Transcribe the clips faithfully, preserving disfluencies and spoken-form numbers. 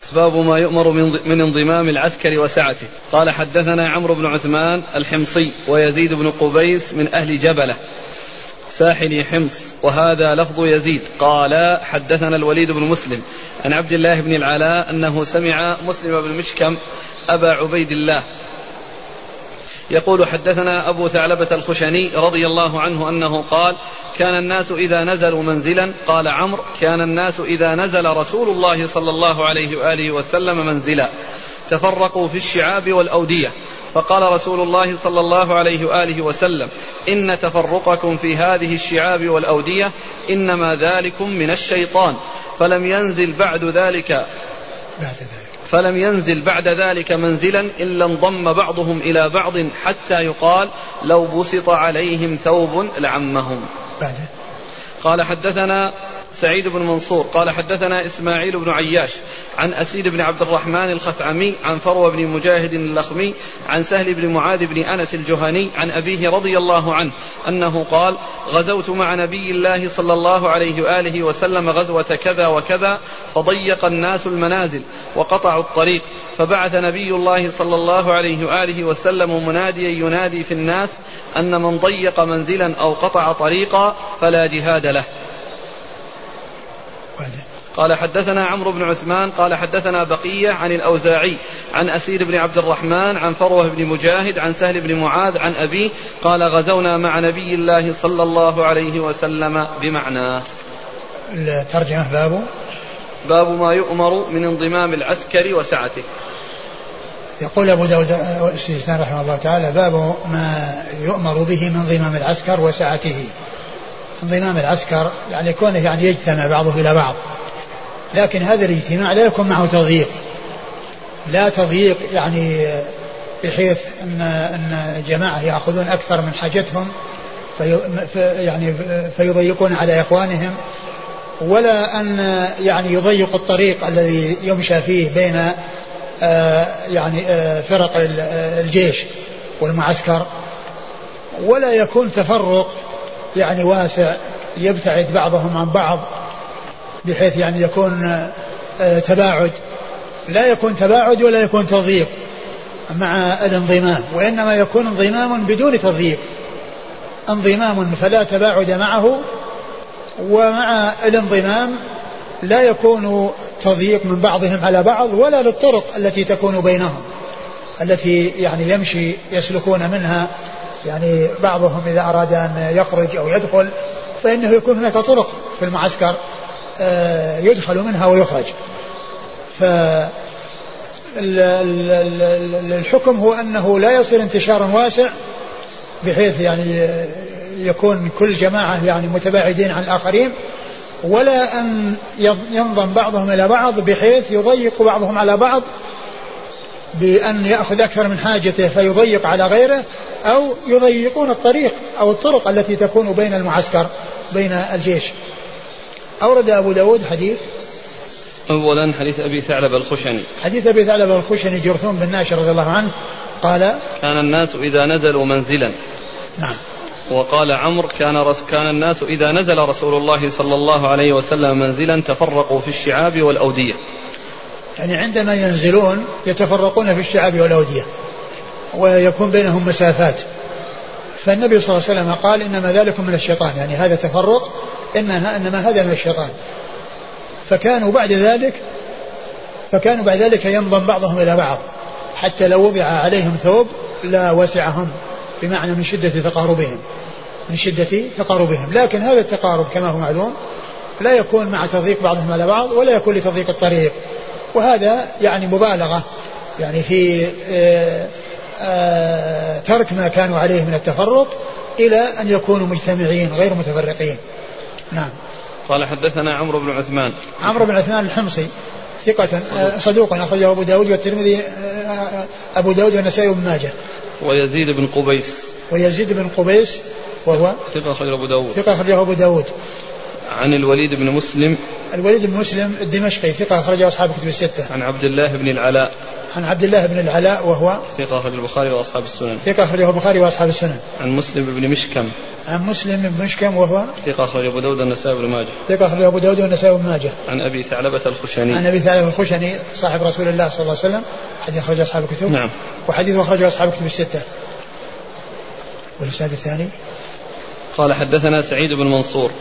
باب ما يؤمر من انضمام العسكر وسعته. قال حدثنا عمرو بن عثمان الحمصي ويزيد بن قبيس من أهل جبلة ساحل حمص، وهذا لفظ يزيد. قال حدثنا الوليد بن مسلم عن عبد الله بن العلاء أنه سمع مسلم بن مشكم أبا عبيد الله يقول حدثنا أبو ثعلبة الخشني رضي الله عنه أنه قال كان الناس إذا نزلوا منزلا، قال عمرو كان الناس إذا نزل رسول الله صلى الله عليه وآله وسلم منزلا تفرقوا في الشعاب والأودية، فقال رسول الله صلى الله عليه وآله وسلم إن تفرقكم في هذه الشعاب والأودية إنما ذلكم من الشيطان، فلم ينزل بعد ذلك فلم ينزل بعد ذلك منزلا إلا انضم بعضهم إلى بعض حتى يقال لو بسط عليهم ثوب لعمهم. قال حدثنا سعيد بن منصور قال حدثنا إسماعيل بن عياش عن أسيد بن عبد الرحمن الخثعمي عن فروة بن مجاهد اللخمي عن سهل بن معاذ بن أنس الجهني عن أبيه رضي الله عنه أنه قال غزوت مع نبي الله صلى الله عليه وآله وسلم غزوة كذا وكذا، فضيق الناس المنازل وقطعوا الطريق، فبعث نبي الله صلى الله عليه وآله وسلم مناديا ينادي في الناس أن من ضيق منزلا أو قطع طريقا فلا جهاد له. قال حدثنا عمرو بن عثمان قال حدثنا بقية عن الأوزاعي عن أسيد بن عبد الرحمن عن فروة بن مجاهد عن سهل بن معاذ عن أبيه قال غزونا مع نبي الله صلى الله عليه وسلم بمعنى. الترجمة باب باب ما يؤمر من انضمام العسكر وسعته. يقول أبو داود السجستاني رحمه الله تعالى باب ما يؤمر به من انضمام العسكر وسعته. انضمام العسكر يعني كونه يعني يجتمع بعضه إلى بعض، لكن هذا الاجتماع لا يكون معه تضييق، لا تضييق يعني بحيث أن أن جماعة يأخذون أكثر من حاجتهم في يعني فيضيقون على إخوانهم، ولا أن يعني يضيق الطريق الذي يمشى فيه بين يعني فرق الجيش والمعسكر، ولا يكون تفرق يعني واسع يبتعد بعضهم عن بعض بحيث يعني يكون تباعد، لا يكون تباعد ولا يكون تضييق مع الانضمام، وإنما يكون انضمام بدون تضييق، انضمام فلا تباعد معه، ومع الانضمام لا يكون تضييق من بعضهم على بعض ولا للطرق التي تكون بينهم التي يعني يمشي يسلكون منها، يعني بعضهم إذا أراد أن يخرج أو يدخل فإنه يكون هناك طرق في المعسكر يدخل منها ويخرج. فالحكم هو أنه لا يصير انتشار واسع بحيث يعني يكون كل جماعة يعني متباعدين عن الآخرين، ولا أن ينضم بعضهم إلى بعض بحيث يضيق بعضهم على بعض بأن يأخذ أكثر من حاجته فيضيق على غيره، أو يضيقون الطريق أو الطرق التي تكون بين المعسكر بين الجيش. أورد أبو داود حديث أولا حديث أبي ثعلبة الخشني حديث أبي ثعلبة الخشني جرثوم بن ناشر رضي الله عنه قال كان الناس إذا نزلوا منزلا. نعم. وقال عمرو كان, رس كان الناس إذا نزل رسول الله صلى الله عليه وسلم منزلا تفرقوا في الشعاب والأودية، يعني عندما ينزلون يتفرقون في الشعاب والأودية ويكون بينهم مسافات، فالنبي صلى الله عليه وسلم قال إنما ذلك من الشيطان، يعني هذا تفرق إنها إنما هذا من الشيطان. فكانوا بعد ذلك فكانوا بعد ذلك ينضم بعضهم إلى بعض حتى لو وضع عليهم ثوب لا وسعهم، بمعنى من شدة تقاربهم من شدة تقاربهم لكن هذا التقارب كما هو معلوم لا يكون مع تضييق بعضهم على بعض ولا يكون لتضييق الطريق، وهذا يعني مبالغة يعني في آآ آآ ترك ما كانوا عليه من التفرق إلى أن يكونوا مجتمعين غير متفرقين. نعم. قال حدثنا عمرو بن عثمان عمرو بن عثمان الحمصي ثقة صدوق أخرجه أبو داود والترمذي أبو داود والنسائي وابن ماجه. ويزيد بن قبيس ويزيد بن قبيس وهو ثقة أخرجه أبو داود ثقة أخرجه أبو داود. عن الوليد بن مسلم الوليد بن مسلم الدمشقي ثقة أخرجه أصحاب كتب الستة. عن عبد الله بن العلاء عن عبد الله بن العلاء وهو ثقة أخرجه البخاري وأصحاب السنن. ثقة أخرجه البخاري وأصحاب السنن. عن مسلم بن مشكم. عن مسلم بن مشكم وهو ثقة أخرجه أبو داود والنسائي بن ماجه. ثقة أخرجه أبو داود والنسائي بن ماجه. عن أبي ثعلبة الخشني. عن أبي ثعلبة الخشني صاحب رسول الله صلى الله عليه وسلم، حديث أخرجه أصحاب الكتب. نعم. وحديث أخرجه أصحاب الكتب الستة. والإسناد الثاني قال حدثنا سعيد بن منصور.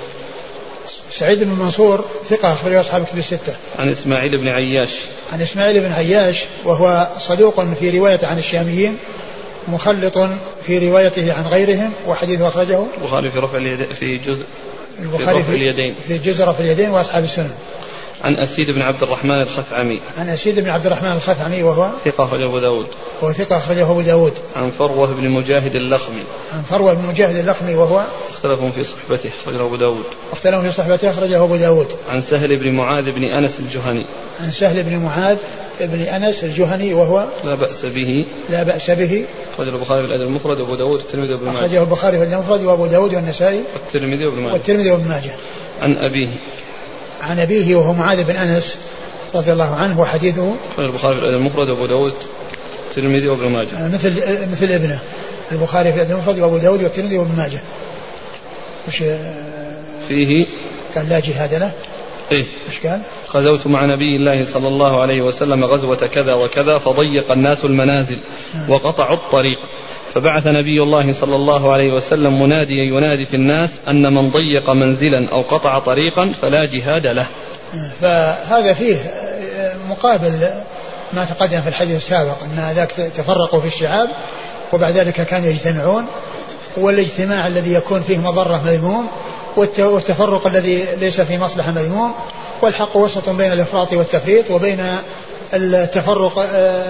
سعيد بن منصور ثقة أخرجه أصحاب الكتب الستة. عن إسماعيل بن عياش. عن إسماعيل بن عياش وهو صدوق في رواية عن الشاميين، مخلط في روايته عن غيرهم، وحديثه أخرجه البخاري في رفع اليدين في جزء البخاري في, اليدين. في جزء رفع اليدين وأصحاب السنن. عن أسيد بن عبد الرحمن الخثعمي. عن أسيد بن عبد الرحمن الخثعمي وهو ثقة أخرجه أبو داود. وهو ثقة أخرجه أبو داود. عن فروة بن مجاهد اللخمي. عن فروة بن مجاهد اللخمي وهو اختلفوا في صحبته أخرجه أبو داود. اختلفوا في صحبته أخرجه أبو داود. عن سهل بن معاذ بن أنس الجهني. عن سهل بن معاذ بن أنس الجهني وهو لا بأس به. لا بأس به. أخرجه البخاري في الأدب المفرد وأبو داود والترمذي وابن ماجه. أخرجه البخاري في الأدب المفرد وأبو داود والنسائي والترمذي وابن ماجه. والترمذي وابن ماجه. عن أبيه. عن أبيه وهو معاذ بن أنس رضي الله عنه، وحديثه أخرجه البخاري في الأدب المفرد وأبو داود والترمذي وابن ماجه. مثل مثل ابنه البخاري في الأدب المفرد وأبو داود والترمذي وابن ماجه. وش فيه؟ قال لا جهاد له. إيه؟ وش قال؟ غزوت مع نبي الله صلى الله عليه وسلم غزوة كذا وكذا فضيق الناس المنازل وقطعوا الطريق، فبعث نبي الله صلى الله عليه وسلم مناديا ينادي في الناس أن من ضيق منزلا أو قطع طريقا فلا جهاد له. فهذا فيه مقابل ما تقدم في الحديث السابق أن ذاك تفرقوا في الشعاب وبعد ذلك كانوا يجتمعون، والاجتماع الذي يكون فيه مضرة مذموم، والتفرق الذي ليس فيه مصلحة مذموم، والحق وسط بين الإفراط والتفريط وبين التفرق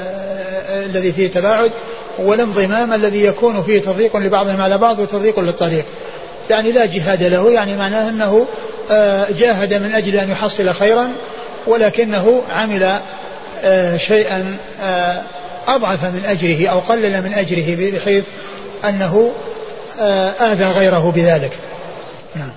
الذي فيه تباعد والانضمام الذي يكون فيه تضييق لبعضهم على بعض وتضييق للطريق. يعني لا جهاد له، يعني معناه أنه جاهد من أجل أن يحصل خيرا، ولكنه عمل شيئا أضعف من أجره أو قلل من أجره بحيث أنه آذى غيره بذلك. نعم.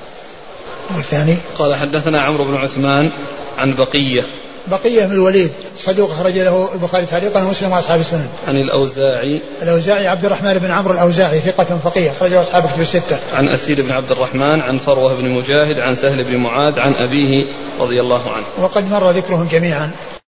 والثاني قال حدثنا عمرو بن عثمان عن بقية. بقية من الوليد صدوق خرج له البخاري تعليقا ومسلم وأصحاب السنن. عن الأوزاعي. الأوزاعي عبد الرحمن بن عمرو الأوزاعي ثقة فقيه خرج أصحاب الكتب الستة. عن أسيد بن عبد الرحمن عن فروة بن مجاهد عن سهل بن معاذ عن أبيه رضي الله عنه. وقد مر ذكرهم جميعا